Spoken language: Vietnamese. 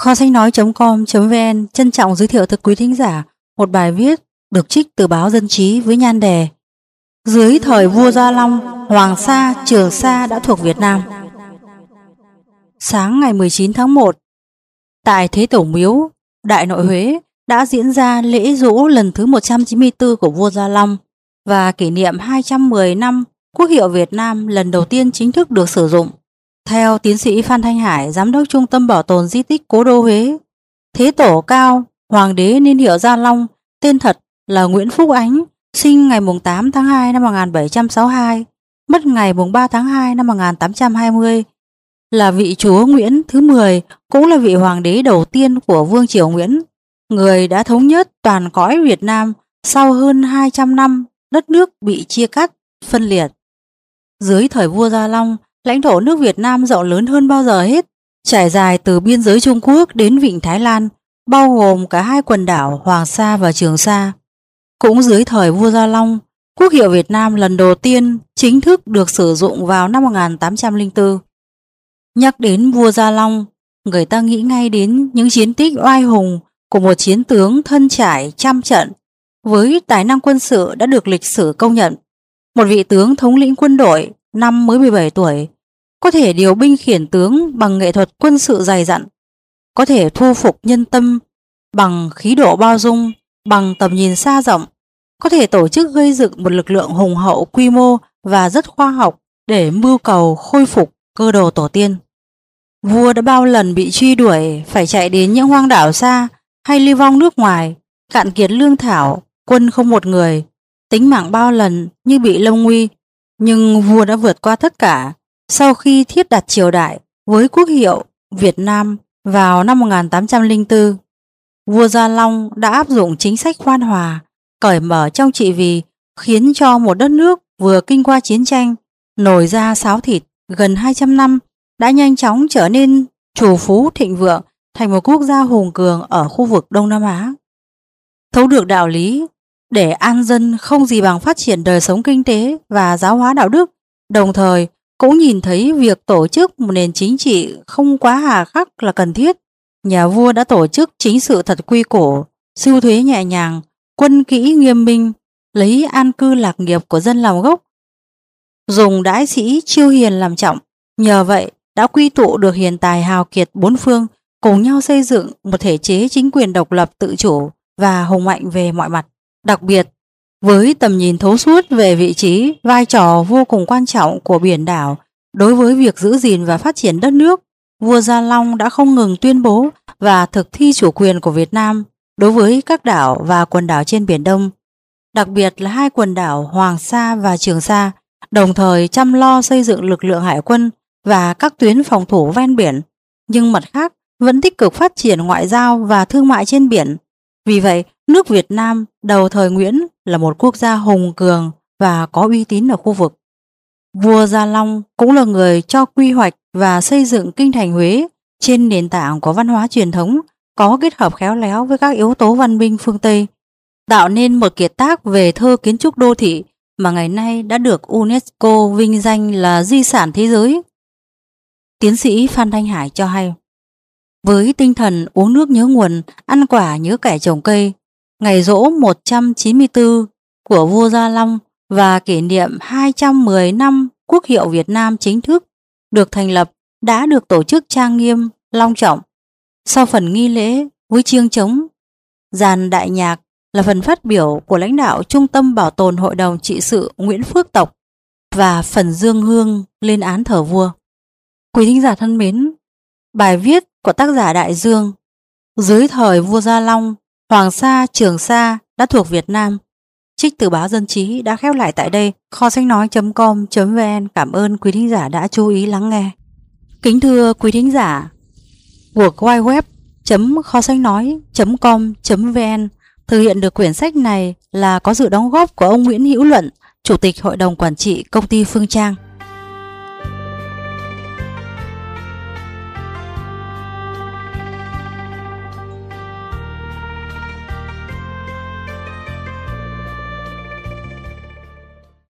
Kho sách nói.com.vn trân trọng giới thiệu tới quý thính giả một bài viết được trích từ báo Dân Trí với nhan đề Dưới thời vua Gia Long, Hoàng Sa, Trường Sa đã thuộc Việt Nam. Sáng ngày 19 tháng 1, tại Thế Tổ Miếu, Đại Nội Huế đã diễn ra lễ giỗ lần thứ 194 của vua Gia Long và kỷ niệm 210 năm quốc hiệu Việt Nam lần đầu tiên chính thức được sử dụng. Theo tiến sĩ Phan Thanh Hải, Giám đốc Trung tâm Bảo tồn Di tích Cố đô Huế, Thế Tổ Cao, Hoàng đế niên hiệu Gia Long, tên thật là Nguyễn Phúc Ánh, sinh ngày 8 tháng 2 năm 1762, mất ngày 3 tháng 2 năm 1820, là vị chúa Nguyễn thứ 10, cũng là vị hoàng đế đầu tiên của Vương triều Nguyễn, người đã thống nhất toàn cõi Việt Nam sau hơn 200 năm đất nước bị chia cắt, phân liệt. Dưới thời vua Gia Long, lãnh thổ nước Việt Nam rộng lớn hơn bao giờ hết, trải dài từ biên giới Trung Quốc đến vịnh Thái Lan, bao gồm cả hai quần đảo Hoàng Sa và Trường Sa. Cũng dưới thời vua Gia Long, quốc hiệu Việt Nam lần đầu tiên chính thức được sử dụng vào năm 1804. Nhắc đến vua Gia Long, người ta nghĩ ngay đến những chiến tích oai hùng của một chiến tướng thân trải trăm trận, với tài năng quân sự đã được lịch sử công nhận. Một vị tướng thống lĩnh quân đội năm mới 17 tuổi, có thể điều binh khiển tướng bằng nghệ thuật quân sự dày dặn, có thể thu phục nhân tâm bằng khí độ bao dung, bằng tầm nhìn xa rộng, có thể tổ chức gây dựng một lực lượng hùng hậu quy mô và rất khoa học để mưu cầu khôi phục cơ đồ tổ tiên. Vua đã bao lần bị truy đuổi, phải chạy đến những hoang đảo xa hay lưu vong nước ngoài, cạn kiệt lương thảo, quân không một người, tính mạng bao lần như bị lâm nguy, nhưng vua đã vượt qua tất cả sau khi thiết đặt triều đại với quốc hiệu Việt Nam vào năm 1804. Vua Gia Long đã áp dụng chính sách khoan hòa, cởi mở trong trị vì, khiến cho một đất nước vừa kinh qua chiến tranh, nổi ra sáo thịt gần 200 năm đã nhanh chóng trở nên trù phú thịnh vượng, thành một quốc gia hùng cường ở khu vực Đông Nam Á. Thấu được đạo lý, để an dân không gì bằng phát triển đời sống kinh tế và giáo hóa đạo đức, đồng thời cũng nhìn thấy việc tổ chức một nền chính trị không quá hà khắc là cần thiết. Nhà vua đã tổ chức chính sự thật quy củ, sưu thuế nhẹ nhàng, quân kỹ nghiêm minh, lấy an cư lạc nghiệp của dân làm gốc, dùng đãi sĩ chiêu hiền làm trọng. Nhờ vậy đã quy tụ được hiền tài hào kiệt bốn phương, cùng nhau xây dựng một thể chế chính quyền độc lập tự chủ và hùng mạnh về mọi mặt. Đặc biệt, với tầm nhìn thấu suốt về vị trí, vai trò vô cùng quan trọng của biển đảo đối với việc giữ gìn và phát triển đất nước, vua Gia Long đã không ngừng tuyên bố và thực thi chủ quyền của Việt Nam đối với các đảo và quần đảo trên Biển Đông, đặc biệt là hai quần đảo Hoàng Sa và Trường Sa, đồng thời chăm lo xây dựng lực lượng hải quân và các tuyến phòng thủ ven biển, nhưng mặt khác vẫn tích cực phát triển ngoại giao và thương mại trên biển. Vì vậy, nước Việt Nam đầu thời Nguyễn là một quốc gia hùng cường và có uy tín ở khu vực. Vua Gia Long cũng là người cho quy hoạch và xây dựng kinh thành Huế trên nền tảng của văn hóa truyền thống, có kết hợp khéo léo với các yếu tố văn minh phương Tây, tạo nên một kiệt tác về thơ kiến trúc đô thị mà ngày nay đã được UNESCO vinh danh là di sản thế giới. Tiến sĩ Phan Thanh Hải cho hay, với tinh thần uống nước nhớ nguồn, ăn quả nhớ kẻ trồng cây, ngày giỗ 194 của vua Gia Long và kỷ niệm 210 năm quốc hiệu Việt Nam chính thức được thành lập đã được tổ chức trang nghiêm, long trọng. Sau phần nghi lễ với chiêng trống, dàn đại nhạc là phần phát biểu của lãnh đạo Trung tâm Bảo tồn Hội đồng trị sự Nguyễn Phước Tộc và phần dương hương lên án thờ vua. Quý thính giả thân mến, bài viết của tác giả Đại Dương Dưới thời vua Gia Long, Hoàng Sa, Trường Sa đã thuộc Việt Nam, trích từ báo Dân Trí đã khép lại tại đây. Kho sách nói.com.vn cảm ơn quý thính giả đã chú ý lắng nghe. Kính thưa quý thính giả, World Wide Web.kho sách nói.com.vn thực hiện được quyển sách này là có sự đóng góp của ông Nguyễn Hữu Luận, Chủ tịch Hội đồng Quản trị Công ty Phương Trang.